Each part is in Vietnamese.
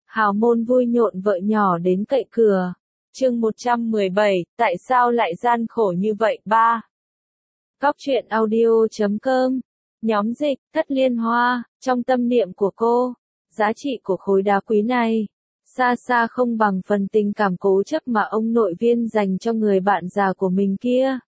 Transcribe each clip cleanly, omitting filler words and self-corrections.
hào môn vui nhộn vợ nhỏ đến cậy cửa. Chương 117, tại sao lại gian khổ như vậy ba? Góc truyện audio.com. Nhóm dịch, Thất Liên Hoa, trong tâm niệm của cô, giá trị của khối đá quý này, xa xa không bằng phần tình cảm cố chấp mà ông nội Viên dành cho người bạn già của mình kia.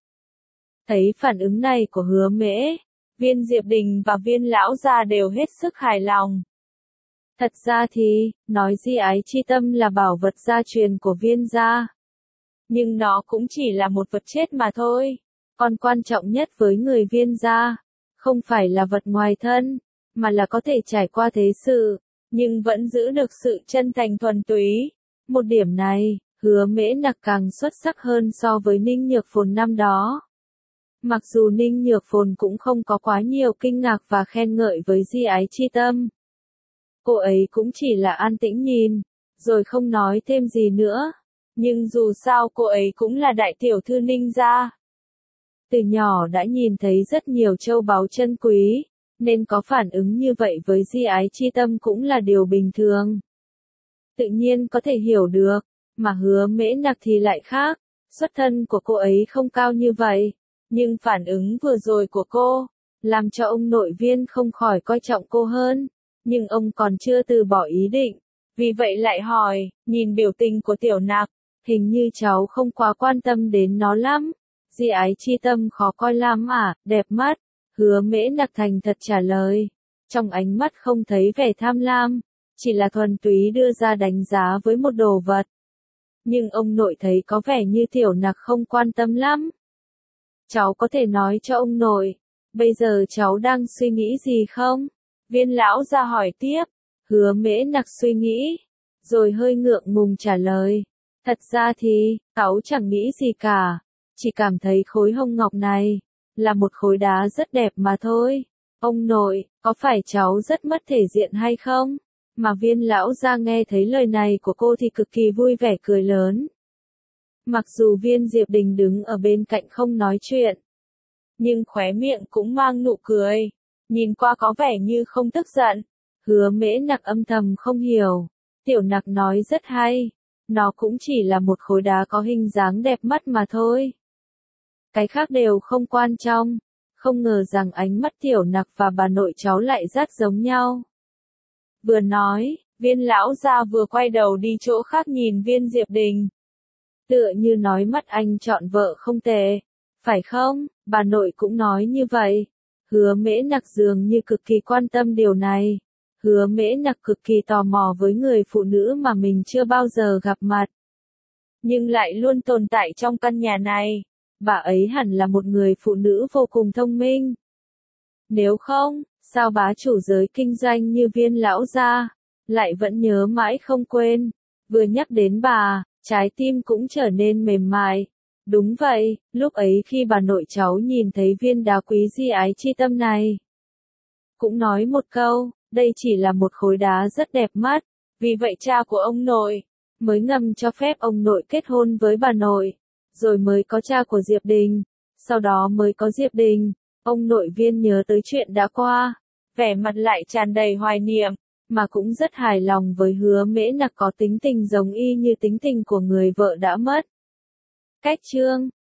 Thấy phản ứng này của Hứa Mễ, Viên Diệp Đình và Viên lão gia đều hết sức hài lòng. Thật ra thì, nói Di Ái Chi Tâm là bảo vật gia truyền của Viên gia. Nhưng nó cũng chỉ là một vật chết mà thôi. Còn quan trọng nhất với người Viên gia, không phải là vật ngoài thân, mà là có thể trải qua thế sự, nhưng vẫn giữ được sự chân thành thuần túy. Một điểm này, Hứa Mễ Nặc càng xuất sắc hơn so với Ninh Nhược Phồn năm đó. Mặc dù Ninh Nhược Phồn cũng không có quá nhiều kinh ngạc và khen ngợi với Di Ái Chi Tâm. Cô ấy cũng chỉ là an tĩnh nhìn, rồi không nói thêm gì nữa. Nhưng dù sao cô ấy cũng là đại tiểu thư Ninh gia. Từ nhỏ đã nhìn thấy rất nhiều châu báu chân quý, nên có phản ứng như vậy với Di Ái Chi Tâm cũng là điều bình thường. Tự nhiên có thể hiểu được, mà Hứa Mễ Nặc thì lại khác, xuất thân của cô ấy không cao như vậy, nhưng phản ứng vừa rồi của cô, làm cho ông nội Viên không khỏi coi trọng cô hơn, nhưng ông còn chưa từ bỏ ý định, vì vậy lại hỏi, nhìn biểu tình của Tiểu Nặc, hình như cháu không quá quan tâm đến nó lắm. Di Ái Chi Tâm khó coi lắm à, đẹp mắt. Hứa Mễ Nặc thành thật trả lời. Trong ánh mắt không thấy vẻ tham lam, chỉ là thuần túy đưa ra đánh giá với một đồ vật. Nhưng ông nội thấy có vẻ như Tiểu Nặc không quan tâm lắm. Cháu có thể nói cho ông nội, bây giờ cháu đang suy nghĩ gì không? Viên lão ra hỏi tiếp. Hứa Mễ Nặc suy nghĩ, rồi hơi ngượng ngùng trả lời. Thật ra thì, cháu chẳng nghĩ gì cả, chỉ cảm thấy khối hồng ngọc này là một khối đá rất đẹp mà thôi. Ông nội, có phải cháu rất mất thể diện hay không? Mà Viên lão ra nghe thấy lời này của cô thì cực kỳ vui vẻ cười lớn. Mặc dù Viên Diệp Đình đứng ở bên cạnh không nói chuyện, nhưng khóe miệng cũng mang nụ cười, nhìn qua có vẻ như không tức giận. Hứa Mễ Nặc âm thầm không hiểu. Tiểu Nặc nói rất hay, nó cũng chỉ là một khối đá có hình dáng đẹp mắt mà thôi. Cái khác đều không quan trọng, không ngờ rằng ánh mắt Tiểu Nặc và bà nội cháu lại rất giống nhau. Vừa nói, Viên lão gia vừa quay đầu đi chỗ khác nhìn Viên Diệp Đình. Tựa như nói mắt anh chọn vợ không tệ, phải không? Bà nội cũng nói như vậy. Hứa Mễ Nặc dường như cực kỳ quan tâm điều này. Hứa Mễ Nặc cực kỳ tò mò với người phụ nữ mà mình chưa bao giờ gặp mặt, nhưng lại luôn tồn tại trong căn nhà này. Bà ấy hẳn là một người phụ nữ vô cùng thông minh. Nếu không, sao bá chủ giới kinh doanh như Viên lão gia lại vẫn nhớ mãi không quên. Vừa nhắc đến bà, trái tim cũng trở nên mềm mại. Đúng vậy, lúc ấy khi bà nội cháu nhìn thấy viên đá quý Di Ái Chi Tâm này, cũng nói một câu, đây chỉ là một khối đá rất đẹp mắt. Vì vậy cha của ông nội mới ngầm cho phép ông nội kết hôn với bà nội, rồi mới có cha của Diệp Đình, sau đó mới có Diệp Đình. Ông nội Viên nhớ tới chuyện đã qua, vẻ mặt lại tràn đầy hoài niệm, mà cũng rất hài lòng với Hứa Mễ Nặc có tính tình giống y như tính tình của người vợ đã mất. Cách chương